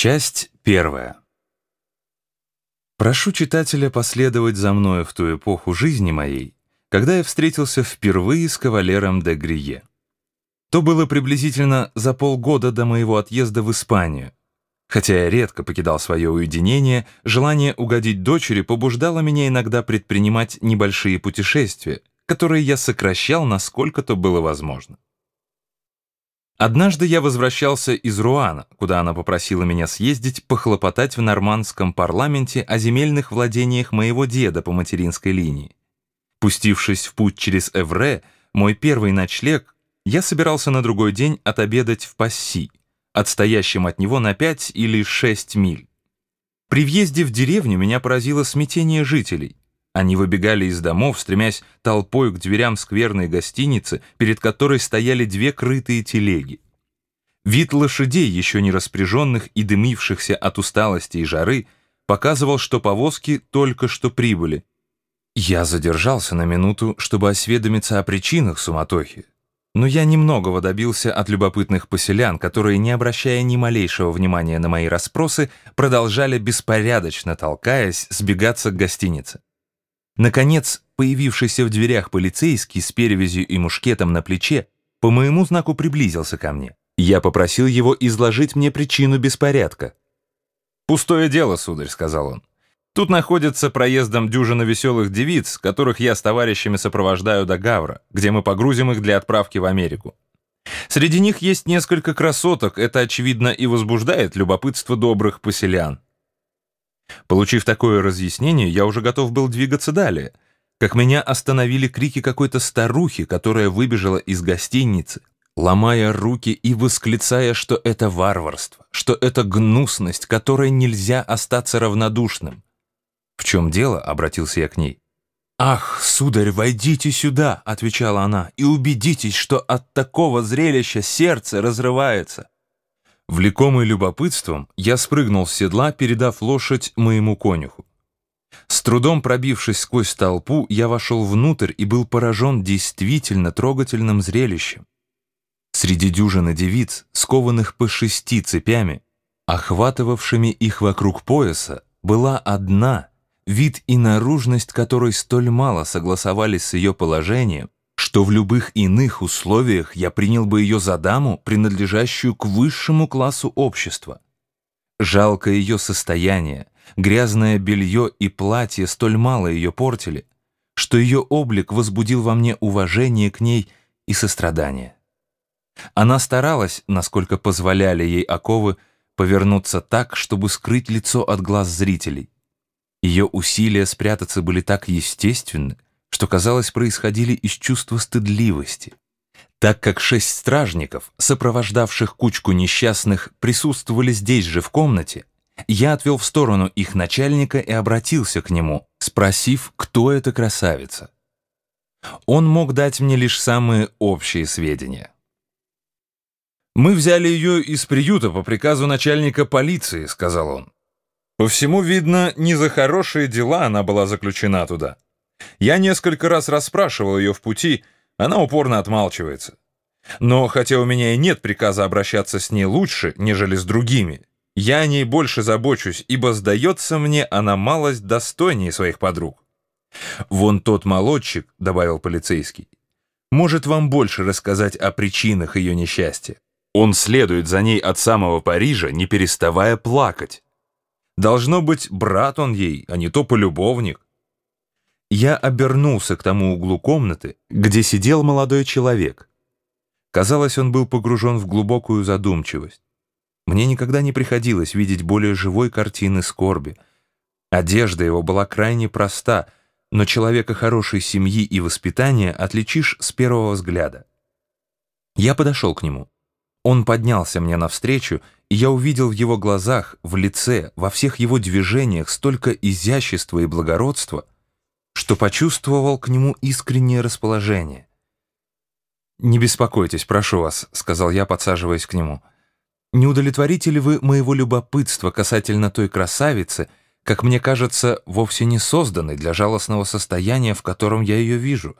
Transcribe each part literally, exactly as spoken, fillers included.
Часть первая. Прошу читателя последовать за мною в ту эпоху жизни моей, когда я встретился впервые с кавалером де Грие. То было приблизительно за полгода до моего отъезда в Испанию. Хотя я редко покидал свое уединение, желание угодить дочери побуждало меня иногда предпринимать небольшие путешествия, которые я сокращал, насколько то было возможно. Однажды я возвращался из Руана, куда она попросила меня съездить похлопотать в нормандском парламенте о земельных владениях моего деда по материнской линии. Пустившись в путь через Эвре, мой первый ночлег, я собирался на другой день отобедать в Пасси, отстоящем от него на пять или шесть миль. При въезде в деревню меня поразило смятение жителей. Они выбегали из домов, стремясь толпой к дверям скверной гостиницы, перед которой стояли две крытые телеги. Вид лошадей, еще не распряженных и дымившихся от усталости и жары, показывал, что повозки только что прибыли. Я задержался на минуту, чтобы осведомиться о причинах суматохи. Но я немногого добился от любопытных поселян, которые, не обращая ни малейшего внимания на мои расспросы, продолжали беспорядочно толкаясь сбегаться к гостинице. Наконец, появившийся в дверях полицейский с перевязью и мушкетом на плече, по моему знаку приблизился ко мне. Я попросил его изложить мне причину беспорядка. «Пустое дело, сударь», — сказал он. «Тут находится проездом дюжина веселых девиц, которых я с товарищами сопровождаю до Гавра, где мы погрузим их для отправки в Америку. Среди них есть несколько красоток, это, очевидно, и возбуждает любопытство добрых поселян». Получив такое разъяснение, я уже готов был двигаться далее, как меня остановили крики какой-то старухи, которая выбежала из гостиницы, ломая руки и восклицая, что это варварство, что это гнусность, которой нельзя остаться равнодушным. «В чем дело?» — обратился я к ней. «Ах, сударь, войдите сюда!» — отвечала она, «и убедитесь, что от такого зрелища сердце разрывается». Влекомый любопытством, я спрыгнул с седла, передав лошадь моему конюху. С трудом пробившись сквозь толпу, я вошел внутрь и был поражен действительно трогательным зрелищем. Среди дюжины девиц, скованных по шести цепями, охватывавшими их вокруг пояса, была одна, вид и наружность которой столь мало согласовались с ее положением, что в любых иных условиях я принял бы ее за даму, принадлежащую к высшему классу общества. Жалкое ее состояние, грязное белье и платье столь мало ее портили, что ее облик возбудил во мне уважение к ней и сострадание. Она старалась, насколько позволяли ей оковы, повернуться так, чтобы скрыть лицо от глаз зрителей. Ее усилия спрятаться были так естественны, что, казалось, происходили из чувства стыдливости. Так как шесть стражников, сопровождавших кучку несчастных, присутствовали здесь же в комнате, я отвел в сторону их начальника и обратился к нему, спросив, кто эта красавица. Он мог дать мне лишь самые общие сведения. «Мы взяли ее из приюта по приказу начальника полиции», — сказал он. «По всему видно, не за хорошие дела она была заключена туда. Я несколько раз расспрашивал ее в пути, она упорно отмалчивается. Но хотя у меня и нет приказа обращаться с ней лучше, нежели с другими, я о ней больше забочусь, ибо, сдается мне, она малость достойнее своих подруг. Вон тот молодчик, — добавил полицейский, — может вам больше рассказать о причинах ее несчастья. Он следует за ней от самого Парижа, не переставая плакать. Должно быть, брат он ей, а не то полюбовник». Я обернулся к тому углу комнаты, где сидел молодой человек. Казалось, он был погружен в глубокую задумчивость. Мне никогда не приходилось видеть более живой картины скорби. Одежда его была крайне проста, но человека хорошей семьи и воспитания отличишь с первого взгляда. Я подошел к нему. Он поднялся мне навстречу, и я увидел в его глазах, в лице, во всех его движениях столько изящества и благородства, что почувствовал к нему искреннее расположение. «Не беспокойтесь, прошу вас», — сказал я, подсаживаясь к нему. «Не удовлетворите ли вы моего любопытства касательно той красавицы, как мне кажется, вовсе не созданной для жалостного состояния, в котором я ее вижу?»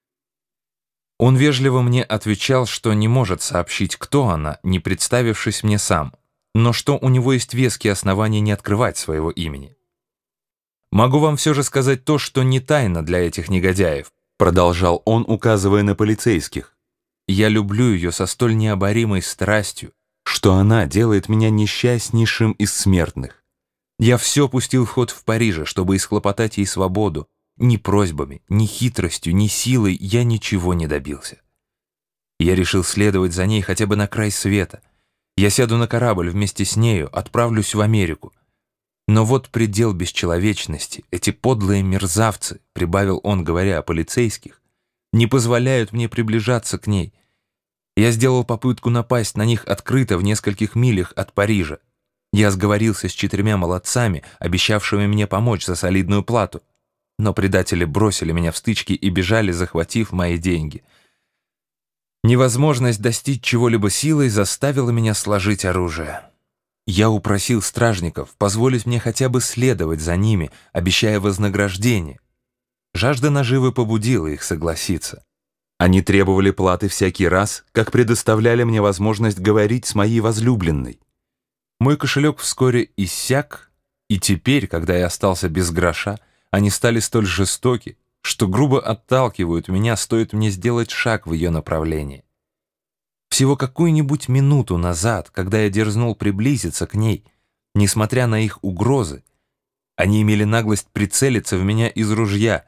Он вежливо мне отвечал, что не может сообщить, кто она, не представившись мне сам. но что у него есть веские основания не открывать своего имени. «Могу вам все же сказать то, что не тайна для этих негодяев», продолжал он, указывая на полицейских. «Я люблю ее со столь необоримой страстью, что она делает меня несчастнейшим из смертных. Я все пустил в ход в Париже, чтобы исхлопотать ей свободу. Ни просьбами, ни хитростью, ни силой я ничего не добился. Я решил следовать за ней хотя бы на край света. Я сяду на корабль вместе с нею, отправлюсь в Америку. Но вот предел бесчеловечности, эти подлые мерзавцы, прибавил он, говоря о полицейских, не позволяют мне приближаться к ней. Я сделал попытку напасть на них открыто в нескольких милях от Парижа. Я сговорился с четырьмя молодцами, обещавшими мне помочь за солидную плату. Но предатели бросили меня в стычки и бежали, захватив мои деньги. Невозможность достичь чего-либо силой заставила меня сложить оружие. Я упросил стражников позволить мне хотя бы следовать за ними, обещая вознаграждение. Жажда наживы побудила их согласиться. Они требовали платы всякий раз, как предоставляли мне возможность говорить с моей возлюбленной. Мой кошелек вскоре иссяк, и теперь, когда я остался без гроша, они стали столь жестоки, что грубо отталкивают меня, стоит мне сделать шаг в ее направлении. Всего какую-нибудь минуту назад, когда я дерзнул приблизиться к ней, несмотря на их угрозы, они имели наглость прицелиться в меня из ружья.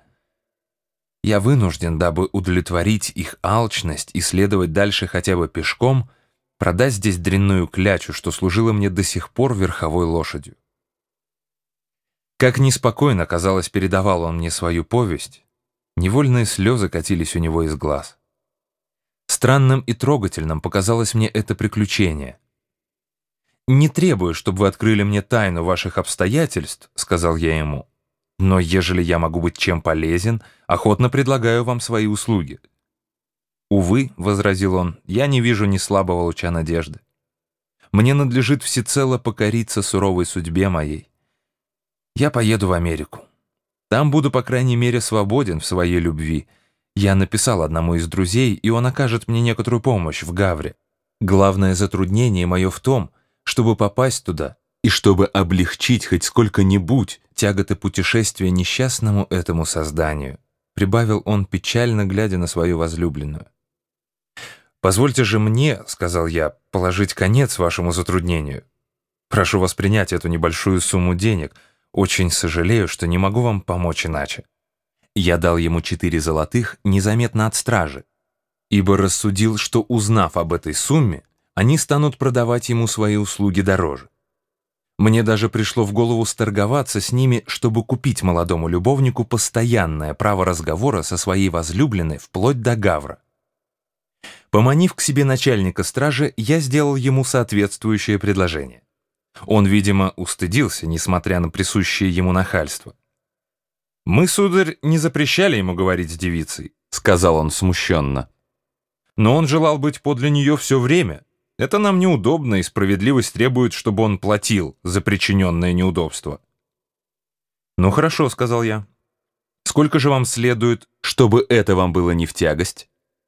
Я вынужден, дабы удовлетворить их алчность и следовать дальше хотя бы пешком, продать здесь дрянную клячу, что служила мне до сих пор верховой лошадью. Как неспокойно, казалось, передавал он мне свою повесть, невольные слезы катились у него из глаз. Странным и трогательным показалось мне это приключение. «Не требую, чтобы вы открыли мне тайну ваших обстоятельств», — сказал я ему, «но ежели я могу быть чем полезен, охотно предлагаю вам свои услуги». «Увы», — возразил он, — «я не вижу ни слабого луча надежды. Мне надлежит всецело покориться суровой судьбе моей. Я поеду в Америку. Там буду, по крайней мере, свободен в своей любви. Я написал одному из друзей, и он окажет мне некоторую помощь в Гавре. Главное затруднение мое в том, чтобы попасть туда и чтобы облегчить хоть сколько-нибудь тяготы путешествия несчастному этому созданию», прибавил он, печально глядя на свою возлюбленную. «Позвольте же мне, — сказал я, — положить конец вашему затруднению. Прошу вас принять эту небольшую сумму денег. Очень сожалею, что не могу вам помочь иначе». Я дал ему четыре золотых незаметно от стражи, ибо рассудил, что, узнав об этой сумме, они станут продавать ему свои услуги дороже. Мне даже пришло в голову сторговаться с ними, чтобы купить молодому любовнику постоянное право разговора со своей возлюбленной вплоть до Гавра. Поманив к себе начальника стражи, я сделал ему соответствующее предложение. Он, видимо, устыдился, несмотря на присущее ему нахальство. «Мы, сударь, не запрещали ему говорить с девицей», — сказал он смущенно. «Но он желал быть подле нее все время. Это нам неудобно, и справедливость требует, чтобы он платил за причиненное неудобство». «Ну хорошо», — сказал я. «Сколько же вам следует, чтобы это вам было не в тягость?»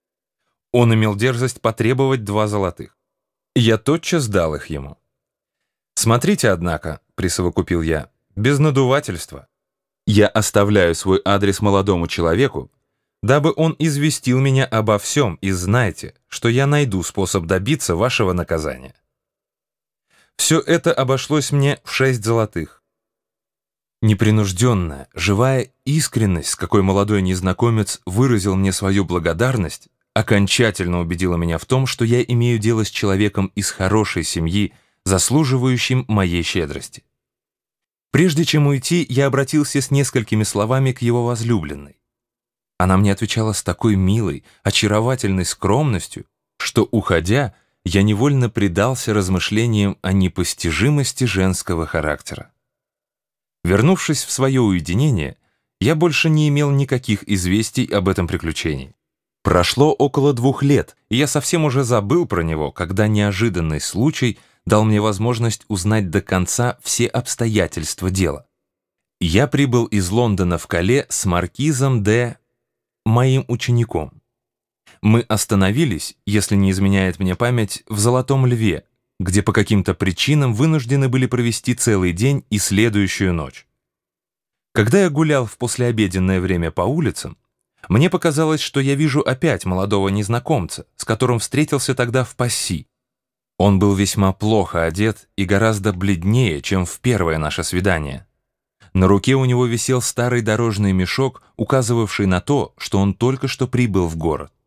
Он имел дерзость потребовать два золотых. Я тотчас дал их ему. «Смотрите, однако», — присовокупил я, — «без надувательства. Я оставляю свой адрес молодому человеку, дабы он известил меня обо всем, и знайте, что я найду способ добиться вашего наказания». Все это обошлось мне в шесть золотых. Непринужденная, живая искренность, с какой молодой незнакомец выразил мне свою благодарность, окончательно убедила меня в том, что я имею дело с человеком из хорошей семьи, заслуживающим моей щедрости. Прежде чем уйти, я обратился с несколькими словами к его возлюбленной. Она мне отвечала с такой милой, очаровательной скромностью, что, уходя, я невольно предался размышлениям о непостижимости женского характера. Вернувшись в свое уединение, я больше не имел никаких известий об этом приключении. Прошло около двух лет, и я совсем уже забыл про него, когда неожиданный случай дал мне возможность узнать до конца все обстоятельства дела. Я прибыл из Лондона в Кале с маркизом де... моим учеником. Мы остановились, если не изменяет мне память, в Золотом Льве, где по каким-то причинам вынуждены были провести целый день и следующую ночь. Когда я гулял в послеобеденное время по улицам, мне показалось, что я вижу опять молодого незнакомца, с которым встретился тогда в Пасси. Он был весьма плохо одет и гораздо бледнее, чем в первое наше свидание. На руке у него висел старый дорожный мешок, указывавший на то, что он только что прибыл в город.